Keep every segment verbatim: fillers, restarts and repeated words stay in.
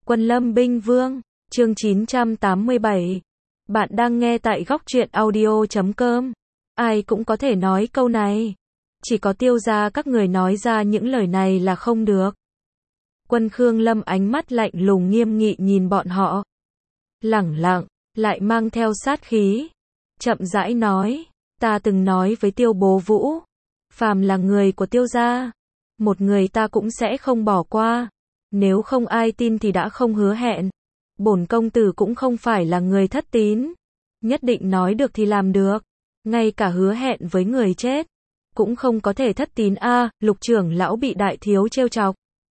Quân Lâm Binh Vương, chương chín trăm tám mươi bảy. Bạn đang nghe tại góc truyện audio chấm com. Ai cũng có thể nói câu này. Chỉ có Tiêu gia các người nói ra những lời này là không được. Quân Khương Lâm ánh mắt lạnh lùng nghiêm nghị nhìn bọn họ. Lẳng lặng, lại mang theo sát khí. Chậm rãi nói, ta từng nói với Tiêu Bố Vũ, phàm là người của Tiêu gia, một người ta cũng sẽ không bỏ qua. Nếu không ai tin thì đã không hứa hẹn. Bổn công tử cũng không phải là người thất tín. Nhất định nói được thì làm được. Ngay cả hứa hẹn với người chết cũng không có thể thất tín a. À, Lục trưởng lão bị đại thiếu trêu chọc,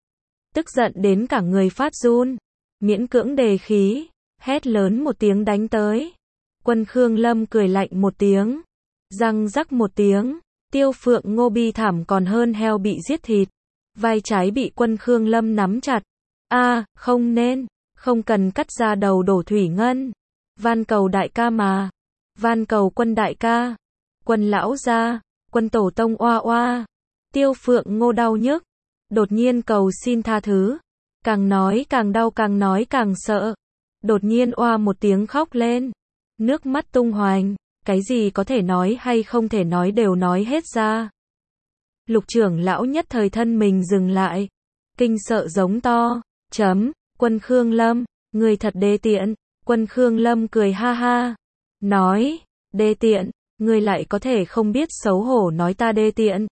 tức giận đến cả người phát run, miễn cưỡng đề khí, hét lớn một tiếng đánh tới. Quân Khương Lâm cười lạnh một tiếng, răng rắc một tiếng, Tiêu Phượng Ngô bi thảm còn hơn heo bị giết thịt. Vai trái bị Quân Khương Lâm nắm chặt. A, à, không nên, không cần cắt ra đầu đổ thủy ngân. Van cầu đại ca mà. Van cầu Quân đại ca. Quân lão gia, Quân tổ tông oa oa. Tiêu Phượng Ngô đau nhức, đột nhiên cầu xin tha thứ. Càng nói càng đau, càng nói càng sợ. Đột nhiên oa một tiếng khóc lên. Nước mắt tung hoành, cái gì có thể nói hay không thể nói đều nói hết ra. Lục trưởng lão nhất thời thân mình dừng lại, kinh sợ giống to, chấm, Quân Khương Lâm, người thật đê tiện. Quân Khương Lâm cười ha ha, nói, đê tiện, ngươi lại có thể không biết xấu hổ nói ta đê tiện.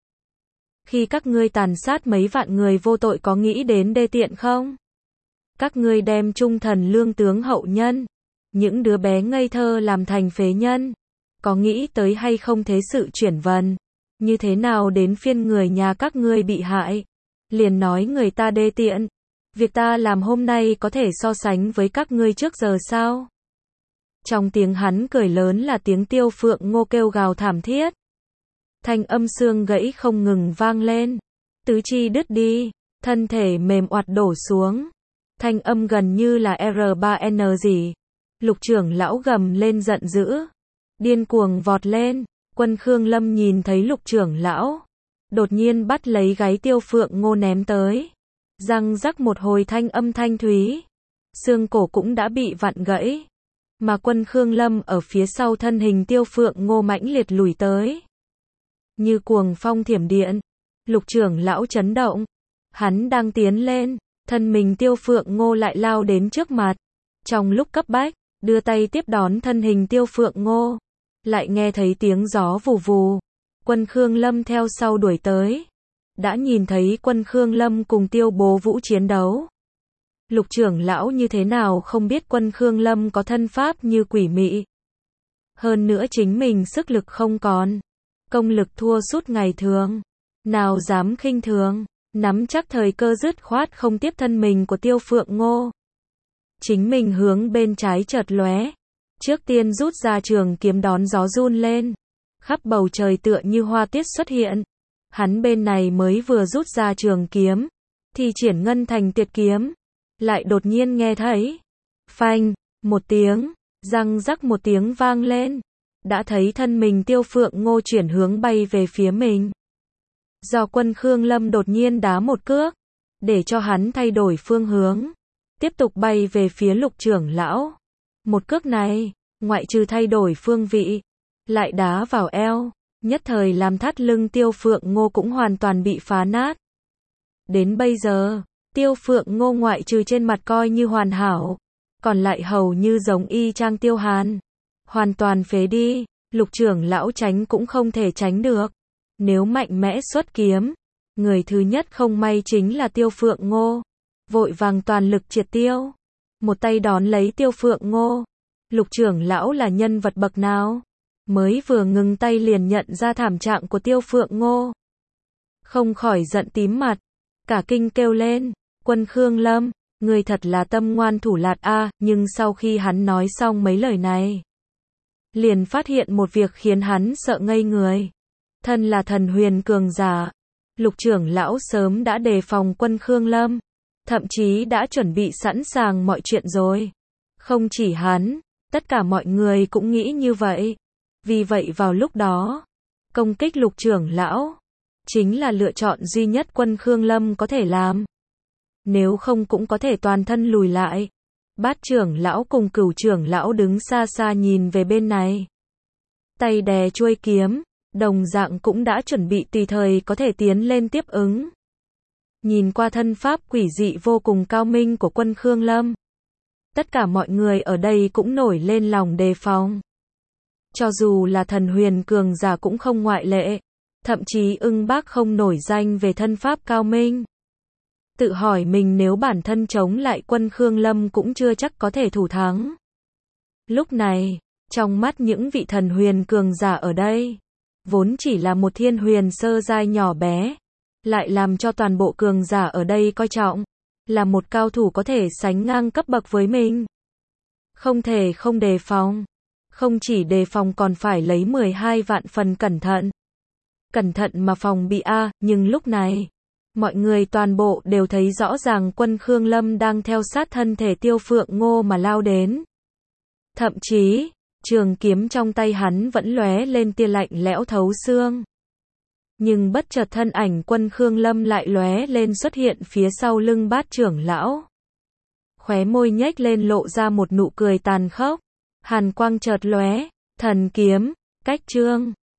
Khi các ngươi tàn sát mấy vạn người vô tội có nghĩ đến đê tiện không? Các ngươi đem trung thần lương tướng hậu nhân, những đứa bé ngây thơ làm thành phế nhân, có nghĩ tới hay không thế sự chuyển vần? Như thế nào đến phiên người nhà các ngươi bị hại, liền nói người ta đê tiện. Việc ta làm hôm nay có thể so sánh với các ngươi trước giờ sao? Trong tiếng hắn cười lớn là tiếng Tiêu Phượng Ngô kêu gào thảm thiết. Thanh âm xương gãy không ngừng vang lên. Tứ chi đứt đi, thân thể mềm oặt đổ xuống. Thanh âm gần như là R ba N gì. Lục trưởng lão gầm lên giận dữ, điên cuồng vọt lên. Quân Khương Lâm nhìn thấy lục trưởng lão, đột nhiên bắt lấy gáy Tiêu Phượng Ngô ném tới. Răng rắc một hồi thanh âm thanh thúy, xương cổ cũng đã bị vặn gãy. Mà Quân Khương Lâm ở phía sau thân hình Tiêu Phượng Ngô mãnh liệt lùi tới. Như cuồng phong thiểm điện, lục trưởng lão chấn động. Hắn đang tiến lên, thân mình Tiêu Phượng Ngô lại lao đến trước mặt. Trong lúc cấp bách, đưa tay tiếp đón thân hình Tiêu Phượng Ngô. Lại nghe thấy tiếng gió vù vù. Quân Khương Lâm theo sau đuổi tới. Đã nhìn thấy Quân Khương Lâm cùng Tiêu Bố Vũ chiến đấu. Lục trưởng lão như thế nào không biết Quân Khương Lâm có thân pháp như quỷ mị. Hơn nữa chính mình sức lực không còn, công lực thua sút ngày thường. Nào dám khinh thường, nắm chắc thời cơ dứt khoát không tiếp thân mình của Tiêu Phượng Ngô. Chính mình hướng bên trái chợt lóe. Trước tiên rút ra trường kiếm đón gió run lên. Khắp bầu trời tựa như hoa tiết xuất hiện. Hắn bên này mới vừa rút ra trường kiếm, thì triển ngân thành tuyệt kiếm. Lại đột nhiên nghe thấy, phanh, một tiếng, răng rắc một tiếng vang lên. Đã thấy thân mình Tiêu Phượng Ngô chuyển hướng bay về phía mình. Do Quân Khương Lâm đột nhiên đá một cước, để cho hắn thay đổi phương hướng. Tiếp tục bay về phía lục trưởng lão. Một cước này, ngoại trừ thay đổi phương vị, lại đá vào eo, nhất thời làm thắt lưng Tiêu Phượng Ngô cũng hoàn toàn bị phá nát. Đến bây giờ, Tiêu Phượng Ngô ngoại trừ trên mặt coi như hoàn hảo, còn lại hầu như giống y chang Tiêu Hàn. Hoàn toàn phế đi, lục trưởng lão tránh cũng không thể tránh được. Nếu mạnh mẽ xuất kiếm, người thứ nhất không may chính là Tiêu Phượng Ngô. Vội vàng toàn lực triệt tiêu, một tay đón lấy Tiêu Phượng Ngô. Lục trưởng lão là nhân vật bậc nào? Mới vừa ngừng tay liền nhận ra thảm trạng của Tiêu Phượng Ngô. Không khỏi giận tím mặt, cả kinh kêu lên, Quân Khương Lâm, người thật là tâm ngoan thủ lạt a. À, nhưng sau khi hắn nói xong mấy lời này, liền phát hiện một việc khiến hắn sợ ngây người. Thân là thần huyền cường giả, lục trưởng lão sớm đã đề phòng Quân Khương Lâm, thậm chí đã chuẩn bị sẵn sàng mọi chuyện rồi. Không chỉ hắn, tất cả mọi người cũng nghĩ như vậy. Vì vậy vào lúc đó, công kích lục trưởng lão chính là lựa chọn duy nhất Quân Khương Lâm có thể làm. nếu không cũng có thể toàn thân lùi lại. Bát trưởng lão cùng Cửu trưởng lão đứng xa xa nhìn về bên này. Tay đè chuôi kiếm, đồng dạng cũng đã chuẩn bị tùy thời có thể tiến lên tiếp ứng. Nhìn qua thân pháp quỷ dị vô cùng cao minh của quân Khương Lâm, tất cả mọi người ở đây cũng nổi lên lòng đề phòng. Cho dù là thần huyền cường giả cũng không ngoại lệ, thậm chí Ưng Bác không nổi danh về thân pháp cao minh. Tự hỏi mình nếu bản thân chống lại quân Khương Lâm cũng chưa chắc có thể thủ thắng. Lúc này, trong mắt những vị thần huyền cường giả ở đây, vốn chỉ là một thiên huyền sơ giai nhỏ bé, lại làm cho toàn bộ cường giả ở đây coi trọng, là một cao thủ có thể sánh ngang cấp bậc với mình. Không thể không đề phòng, không chỉ đề phòng còn phải lấy mười hai vạn phần cẩn thận. Cẩn thận mà phòng bị a, nhưng lúc này, mọi người toàn bộ đều thấy rõ ràng quân Khương Lâm đang theo sát thân thể Tiêu Phượng Ngô mà lao đến. Thậm chí, trường kiếm trong tay hắn vẫn lóe lên tia lạnh lẽo thấu xương. Nhưng bất chợt thân ảnh quân Khương Lâm lại lóe lên xuất hiện phía sau lưng Bát trưởng lão. Khóe môi nhếch lên lộ ra một nụ cười tàn khốc. Hàn quang chợt lóe, thần kiếm, cách trương.